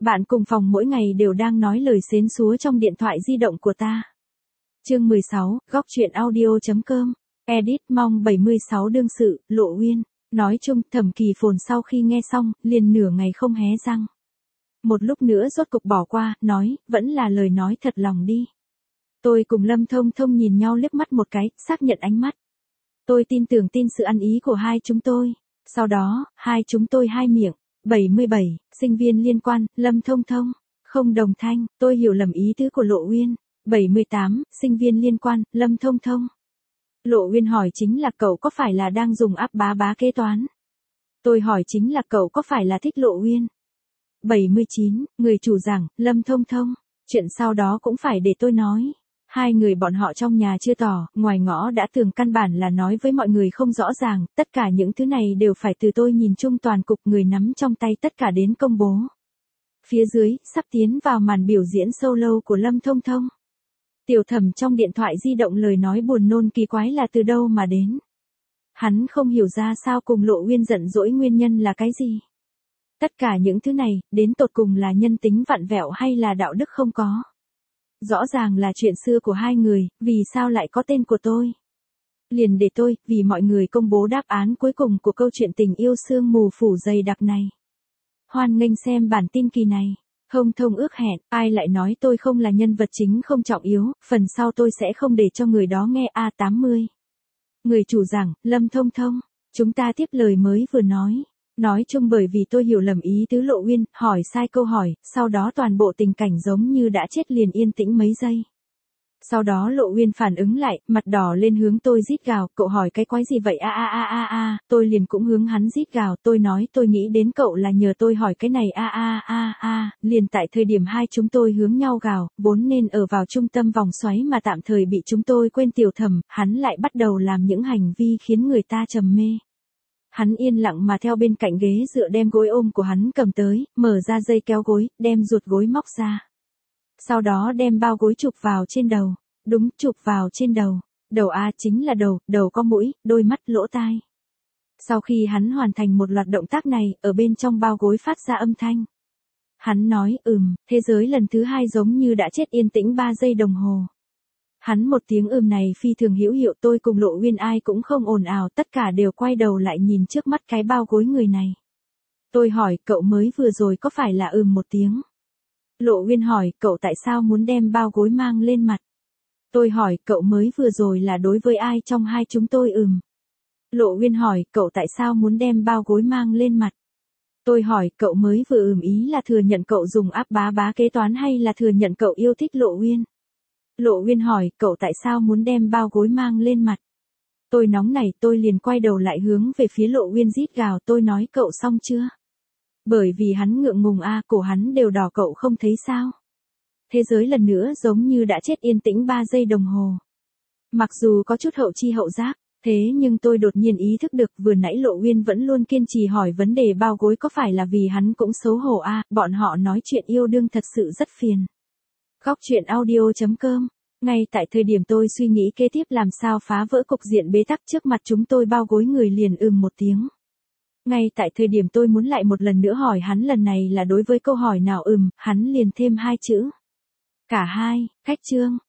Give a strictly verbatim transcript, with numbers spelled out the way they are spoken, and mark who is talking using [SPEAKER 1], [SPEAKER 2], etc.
[SPEAKER 1] Bạn cùng phòng mỗi ngày đều đang nói lời xến xúa trong điện thoại di động của ta. Chương mười sáu, góc truyện audio.com. Edit mong bảy mươi sáu đương sự, Lộ Uyên. Nói chung, Thẩm Kỳ Phồn sau khi nghe xong, liền nửa ngày không hé răng. Một lúc nữa rốt cục bỏ qua, nói, vẫn là lời nói thật lòng đi. Tôi cùng Lâm Thông Thông nhìn nhau liếc mắt một cái, xác nhận ánh mắt. Tôi tin tưởng tin sự ăn ý của hai chúng tôi. Sau đó, hai chúng tôi hai miệng. bảy mươi bảy, sinh viên liên quan, Lâm Thông Thông. Không đồng thanh, tôi hiểu lầm ý tứ của Lộ Uyên. bảy mươi tám, sinh viên liên quan, Lâm Thông Thông. Lộ Uyên hỏi chính là cậu có phải là đang dùng áp bá bá kế toán? Tôi hỏi chính là cậu có phải là thích Lộ Uyên? bảy mươi chín, người chủ giảng, Lâm Thông Thông. Chuyện sau đó cũng phải để tôi nói. Hai người bọn họ trong nhà chưa tỏ, ngoài ngõ đã tường căn bản là nói với mọi người không rõ ràng, tất cả những thứ này đều phải từ tôi nhìn chung toàn cục người nắm trong tay tất cả đến công bố. Phía dưới, sắp tiến vào màn biểu diễn solo của Lâm Thông Thông. Tiểu Thẩm trong điện thoại di động lời nói buồn nôn kỳ quái là từ đâu mà đến. Hắn không hiểu ra sao cùng Lộ Uyên giận dỗi nguyên nhân là cái gì. Tất cả những thứ này, đến tột cùng là nhân tính vặn vẹo hay là đạo đức không có. Rõ ràng là chuyện xưa của hai người, vì sao lại có tên của tôi? Liền để tôi, vì mọi người công bố đáp án cuối cùng của câu chuyện tình yêu sương mù phủ dày đặc này. Hoan nghênh xem bản tin kỳ này. Thông Thông ước hẹn, ai lại nói tôi không là nhân vật chính không trọng yếu, phần sau tôi sẽ không để cho người đó nghe A tám mươi. Người chủ giảng, Lâm Thông Thông, chúng ta tiếp lời mới vừa nói. Nói chung bởi vì tôi hiểu lầm ý tứ Lộ Uyên, hỏi sai câu hỏi, sau đó toàn bộ tình cảnh giống như đã chết liền yên tĩnh mấy giây. Sau đó Lộ Uyên phản ứng lại, mặt đỏ lên hướng tôi rít gào, cậu hỏi cái quái gì vậy a a a a a, tôi liền cũng hướng hắn rít gào, tôi nói tôi nghĩ đến cậu là nhờ tôi hỏi cái này a a a a, liền tại thời điểm hai chúng tôi hướng nhau gào, vốn nên ở vào trung tâm vòng xoáy mà tạm thời bị chúng tôi quên Tiểu Thẩm, hắn lại bắt đầu làm những hành vi khiến người ta trầm mê. Hắn yên lặng mà theo bên cạnh ghế dựa đem gối ôm của hắn cầm tới, mở ra dây kéo gối, đem ruột gối móc ra. Sau đó đem bao gối chụp vào trên đầu. Đúng, chụp vào trên đầu. Đầu A chính là đầu, đầu có mũi, đôi mắt, lỗ tai. Sau khi hắn hoàn thành một loạt động tác này, ở bên trong bao gối phát ra âm thanh. Hắn nói, ừm, thế giới lần thứ hai giống như đã chết yên tĩnh ba giây đồng hồ. Hắn một tiếng ừm này phi thường hữu hiệu, tôi cùng Lộ Uyên ai cũng không ồn ào, tất cả đều quay đầu lại nhìn trước mắt cái bao gối người này. Tôi hỏi, cậu mới vừa rồi có phải là ừm một tiếng? Lộ Uyên hỏi, cậu tại sao muốn đem bao gối mang lên mặt? Tôi hỏi, cậu mới vừa rồi là đối với ai trong hai chúng tôi ừm? Lộ Uyên hỏi, cậu tại sao muốn đem bao gối mang lên mặt? Tôi hỏi, cậu mới vừa ừm ý là thừa nhận cậu dùng áp bá bá kế toán hay là thừa nhận cậu yêu thích Lộ Uyên? Lộ Uyên hỏi, cậu tại sao muốn đem bao gối mang lên mặt? Tôi nóng nảy, tôi liền quay đầu lại hướng về phía Lộ Uyên rít gào, tôi nói cậu xong chưa? Bởi vì hắn ngượng ngùng a, cổ hắn đều đỏ cậu không thấy sao? Thế giới lần nữa giống như đã chết yên tĩnh ba giây đồng hồ. Mặc dù có chút hậu chi hậu giác, thế nhưng tôi đột nhiên ý thức được vừa nãy Lộ Uyên vẫn luôn kiên trì hỏi vấn đề bao gối có phải là vì hắn cũng xấu hổ a, bọn họ nói chuyện yêu đương thật sự rất phiền. Góc truyện audio.com. Ngay tại thời điểm tôi suy nghĩ kế tiếp làm sao phá vỡ cục diện bế tắc trước mặt chúng tôi bao gối người liền ừm một tiếng. Ngay tại thời điểm tôi muốn lại một lần nữa hỏi hắn lần này là đối với câu hỏi nào ừm, hắn liền thêm hai chữ. Cả hai, khách trương,